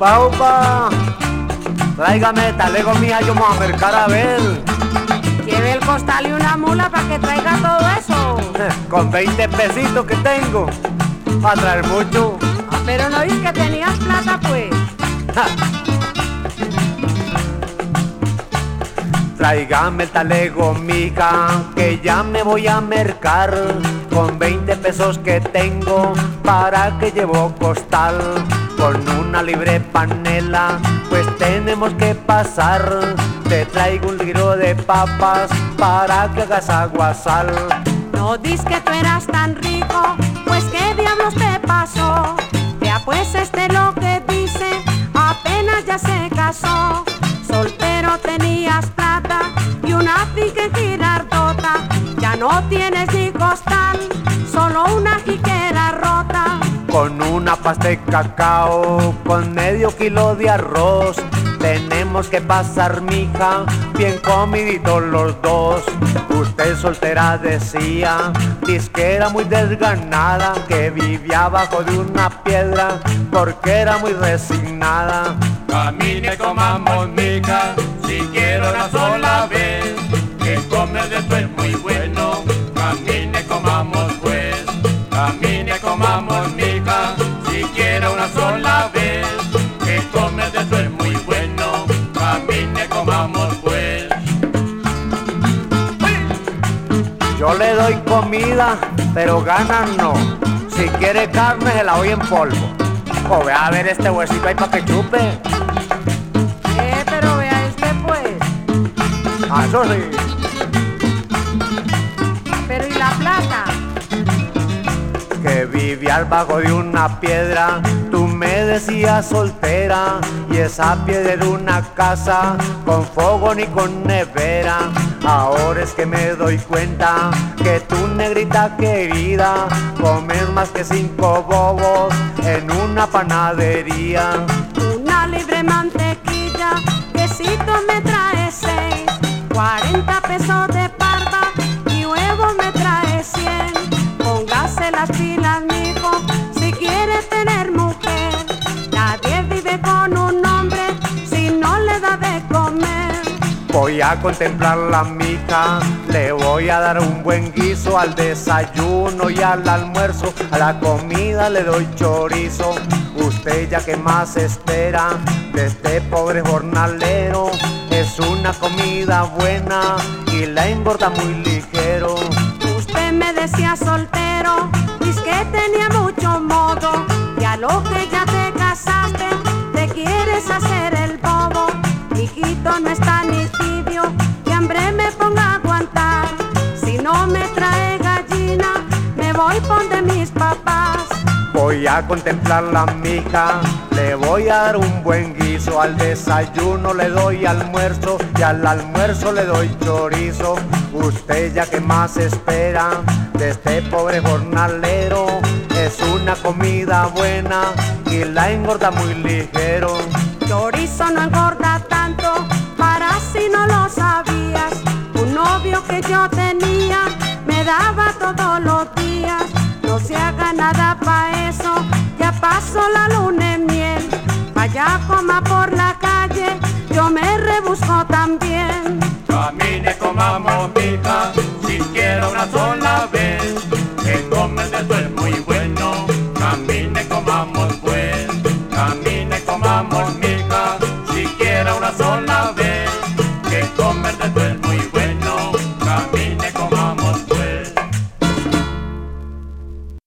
Upa, upa. Tráigame talego, mija, yo vamos a mercar a ver. Lleve el costal y una mula para que traiga todo eso. Con 20 pesitos que tengo, va a traer mucho. Ah, pero no dices que tenías plata, pues. Tráigame el talego, mija, que ya me voy a mercar. Con 20 pesos que tengo, para que llevo costal. Con una libre panela, pues tenemos que pasar. Te traigo un litro de papas, para que hagas aguasal. No dices que tú eras tan rico, pues qué diablos te pasó. Ya pues lo que dice, apenas ya se casó. Soltero tenías plata y una finca en Girardota. Ya no tienes ni costal, solo una jiquera rota. Con una pasta de cacao, con medio kilo de arroz, tenemos que pasar, mija, bien comiditos los dos. Usted soltera decía, dice que era muy desganada, que vivía abajo de una piedra, porque era muy resignada. Camine, comamos, mija, si quiero una sola vez, que comer de esto es muy bueno. Camine, comamos pues, camine, comamos, mija, si quiero una sola vez, que comer de esto es muy bueno. Camine, comamos pues. Yo le doy comida, pero ganas no. Si quiere carne, se la doy en polvo. O vea a ver este huesito ahí para que chupe. Pero vea pues. Ah, eso sí. Pero ¿y la plata? Que vivía al bajo de una piedra, tú me decías soltera, y esa piedra era una casa, con fuego ni con nevera. Ahora es que me doy cuenta que tú, negrita querida, comes más que 5 bobos en una panadería. Una libre mantequilla, quesito me trae 6, 40 pesos de parva y huevos me trae 100. Póngase las pilas, mijo, si quiere tener mujer. Nadie vive con un hombre si no le da de comer. Voy a contemplarla, mija, le voy a dar un buen guiso al desayuno y al almuerzo. A la comida le doy chorizo. Usted ya que más espera de este pobre jornalero, es una comida buena y la engorda muy ligero. Usted me decía soltero, dice que tenía mucho modo, y a lo que ya te casaste, te quieres hacer el bobo. Hijito, no está ni tibio, que hambre me ponga a aguantar. Si no me trae gallina, me voy pon de mis papás. Voy a contemplarla, mija, le voy a dar un buen guiso. Al desayuno le doy almuerzo y al almuerzo le doy chorizo. Usted ya que más espera de este pobre jornalero, es una comida buena y la engorda muy ligero. Chorizo no engorda tanto, para si no lo sabías. Un novio que yo tenía me daba todos los días. No se haga nada pa' eso, ya pasó la luna en miel. Allá coma por la calle, yo me rebusco también. Camine, comamos, mija, si quiero una sola vez, que comer de esto es muy bueno. Camine, comamos pues, camine, comamos, mija, si quiero una sola vez, que comer de esto es